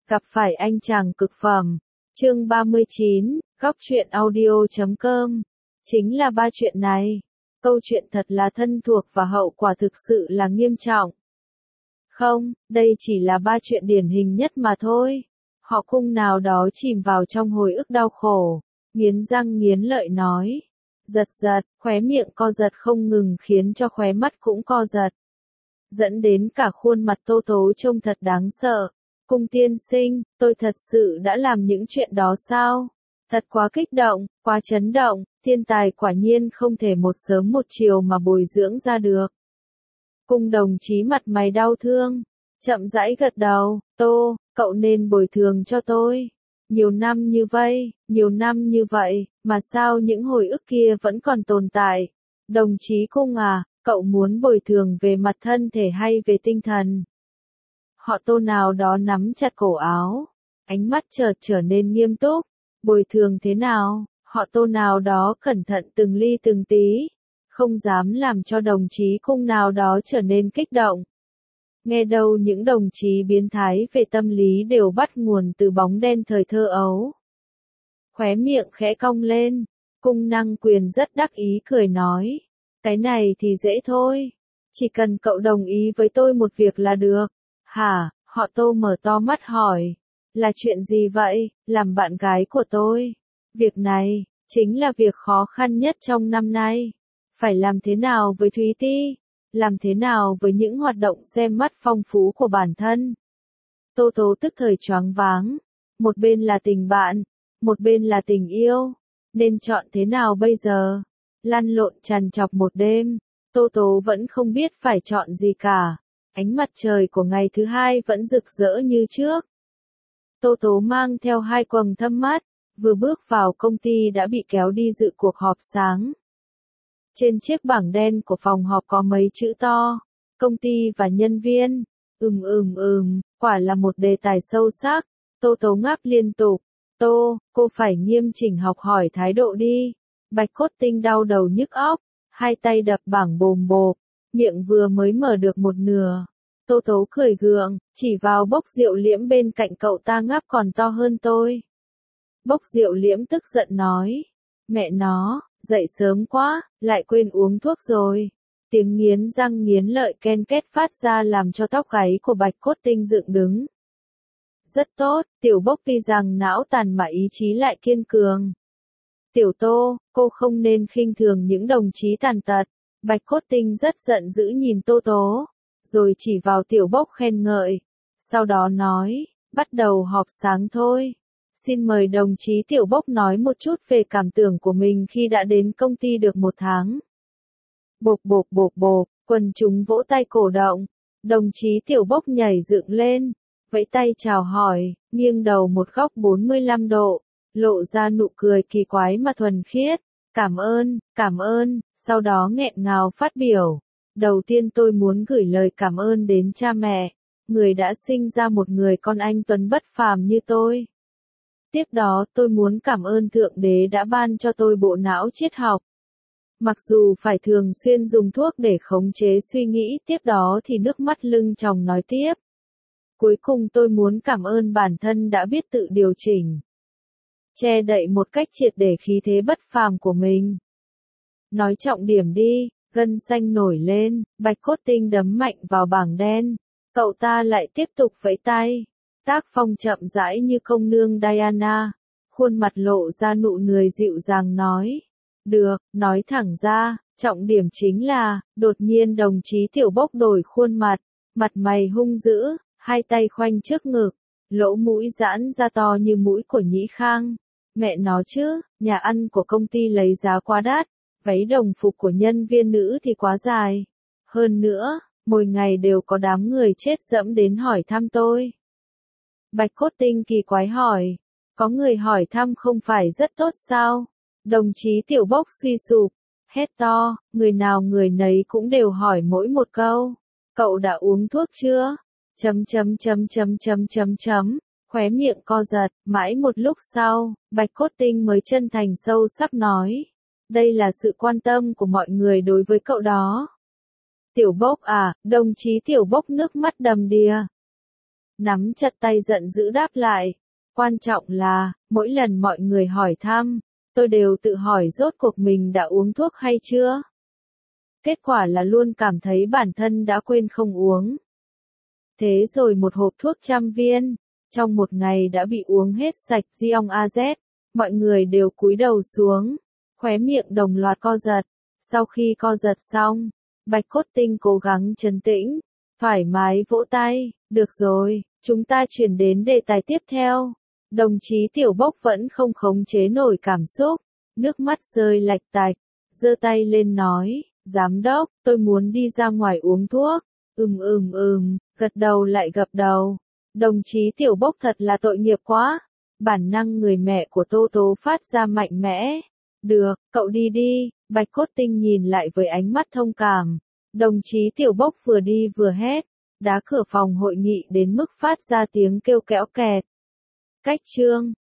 Gặp phải anh chàng cực phẩm. Chương 39, góc truyện audio.com. Chính là ba chuyện này. Câu chuyện thật là thân thuộc và hậu quả thực sự là nghiêm trọng. Không, đây chỉ là ba chuyện điển hình nhất mà thôi. Họ cung nào đó chìm vào trong hồi ức đau khổ, nghiến răng nghiến lợi nói. Giật giật, khóe miệng co giật không ngừng khiến cho khóe mắt cũng co giật. Dẫn đến cả khuôn mặt Tô Tố trông thật đáng sợ. Cung tiên sinh, tôi thật sự đã làm những chuyện đó sao? Thật quá kích động, quá chấn động, thiên tài quả nhiên không thể một sớm một chiều mà bồi dưỡng ra được. Cung đồng chí mặt mày đau thương, chậm rãi gật đầu, Tô, cậu nên bồi thường cho tôi. Nhiều năm như vậy, mà sao những hồi ức kia vẫn còn tồn tại? Đồng chí Cung à, cậu muốn bồi thường về mặt thân thể hay về tinh thần? Họ Tô nào đó nắm chặt cổ áo, ánh mắt chợt trở nên nghiêm túc. Bồi thường thế nào? Họ Tô nào đó cẩn thận từng ly từng tí, không dám làm cho đồng chí Cung nào đó trở nên kích động. Nghe đâu những đồng chí biến thái về tâm lý đều bắt nguồn từ bóng đen thời thơ ấu. Khóe miệng khẽ cong lên, Cung Năng Quyền rất đắc ý cười nói. Cái này thì dễ thôi, chỉ cần cậu đồng ý với tôi một việc là được. Hả? Họ Tô mở to mắt hỏi. Là chuyện gì vậy? Làm bạn gái của tôi. Việc này, chính là việc khó khăn nhất trong năm nay. Phải làm thế nào với Thúy Ti? Làm thế nào với những hoạt động xem mắt phong phú của bản thân? Tô Tố tức thời choáng váng. Một bên là tình bạn, một bên là tình yêu. Nên chọn thế nào bây giờ? Lăn lộn trằn trọc một đêm, Tô Tố vẫn không biết phải chọn gì cả. Ánh mặt trời của ngày thứ hai vẫn rực rỡ như trước. Tô Tố mang theo hai quầng thâm mắt, vừa bước vào công ty đã bị kéo đi dự cuộc họp sáng. Trên chiếc bảng đen của phòng họp có mấy chữ to, công ty và nhân viên. Quả là một đề tài sâu sắc. Tô Tố ngáp liên tục. Tô, cô phải nghiêm chỉnh học hỏi thái độ đi. Bạch Cốt Tinh đau đầu nhức óc, hai tay đập bảng bồm bộp, miệng vừa mới mở được một nửa. Tô Tố cười gượng, chỉ vào Bốc Diệu Liễm bên cạnh cậu ta ngáp còn to hơn tôi. Bốc Diệu Liễm tức giận nói, mẹ nó, dậy sớm quá, lại quên uống thuốc rồi. Tiếng nghiến răng nghiến lợi ken két phát ra làm cho tóc gáy của Bạch Cốt Tinh dựng đứng. Rất tốt, tiểu Bốc tuy rằng não tàn mà ý chí lại kiên cường. Tiểu Tô, cô không nên khinh thường những đồng chí tàn tật. Bạch Cốt Tinh rất giận dữ nhìn Tô Tố, rồi chỉ vào tiểu Bốc khen ngợi. Sau đó nói, bắt đầu họp sáng thôi. Xin mời đồng chí tiểu Bốc nói một chút về cảm tưởng của mình khi đã đến công ty được một tháng. Bộp, quần chúng vỗ tay cổ động. Đồng chí tiểu Bốc nhảy dựng lên, vẫy tay chào hỏi, nghiêng đầu một góc 45 độ. Lộ ra nụ cười kỳ quái mà thuần khiết. Cảm ơn, sau đó nghẹn ngào phát biểu. Đầu tiên tôi muốn gửi lời cảm ơn đến cha mẹ, người đã sinh ra một người con anh tuấn bất phàm như tôi. Tiếp đó tôi muốn cảm ơn Thượng Đế đã ban cho tôi bộ não triết học. Mặc dù phải thường xuyên dùng thuốc để khống chế suy nghĩ, tiếp đó thì nước mắt lưng tròng nói tiếp. Cuối cùng tôi muốn cảm ơn bản thân đã biết tự điều chỉnh, che đậy một cách triệt để khí thế bất phàm của mình. Nói trọng điểm đi, gân xanh nổi lên, Bạch Cốt Tinh đấm mạnh vào bảng đen. Cậu ta lại tiếp tục vẫy tay. Tác phong chậm rãi như công nương Diana. Khuôn mặt lộ ra nụ cười dịu dàng nói. Được, nói thẳng ra, trọng điểm chính là, đột nhiên đồng chí tiểu Bốc đổi khuôn mặt. Mặt mày hung dữ, hai tay khoanh trước ngực. Lỗ mũi giãn ra to như mũi của Nhĩ Khang. Mẹ nó chứ, nhà ăn của công ty lấy giá quá đắt, váy đồng phục của nhân viên nữ thì quá dài. Hơn nữa, mỗi ngày đều có đám người chết dẫm đến hỏi thăm tôi. Bạch Cốt Tinh kỳ quái hỏi, có người hỏi thăm không phải rất tốt sao? Đồng chí tiểu Bốc suy sụp, hét to, người nào người nấy cũng đều hỏi mỗi một câu. Cậu đã uống thuốc chưa? Khóe miệng co giật, mãi một lúc sau, Bạch Cốt Tinh mới chân thành sâu sắc nói. Đây là sự quan tâm của mọi người đối với cậu đó. Tiểu Bốc à, đồng chí tiểu Bốc nước mắt đầm đìa. nắm chặt tay giận dữ đáp lại. Quan trọng là, mỗi lần mọi người hỏi thăm, tôi đều tự hỏi rốt cuộc mình đã uống thuốc hay chưa. Kết quả là luôn cảm thấy bản thân đã quên không uống. Thế rồi một hộp thuốc 100 viên, trong một ngày đã bị uống hết sạch. Giong AZ, mọi người đều cúi đầu xuống, khóe miệng đồng loạt co giật. Sau khi co giật xong, Bạch Cốt Tinh cố gắng trấn tĩnh, thoải mái vỗ tay. Được rồi, chúng ta chuyển đến đề tài tiếp theo. Đồng chí Tiểu Bốc vẫn không khống chế nổi cảm xúc, nước mắt rơi lạch tạch, giơ tay lên nói, giám đốc, tôi muốn đi ra ngoài uống thuốc. Gật đầu lại gật đầu. Đồng chí Tiểu Bốc thật là tội nghiệp quá. Bản năng người mẹ của Tô Tố phát ra mạnh mẽ. Được, cậu đi đi. Bạch Cốt Tinh nhìn lại với ánh mắt thông cảm. Đồng chí Tiểu Bốc vừa đi vừa hét, đá cửa phòng hội nghị đến mức phát ra tiếng kêu kẽo kẹt. Cách chương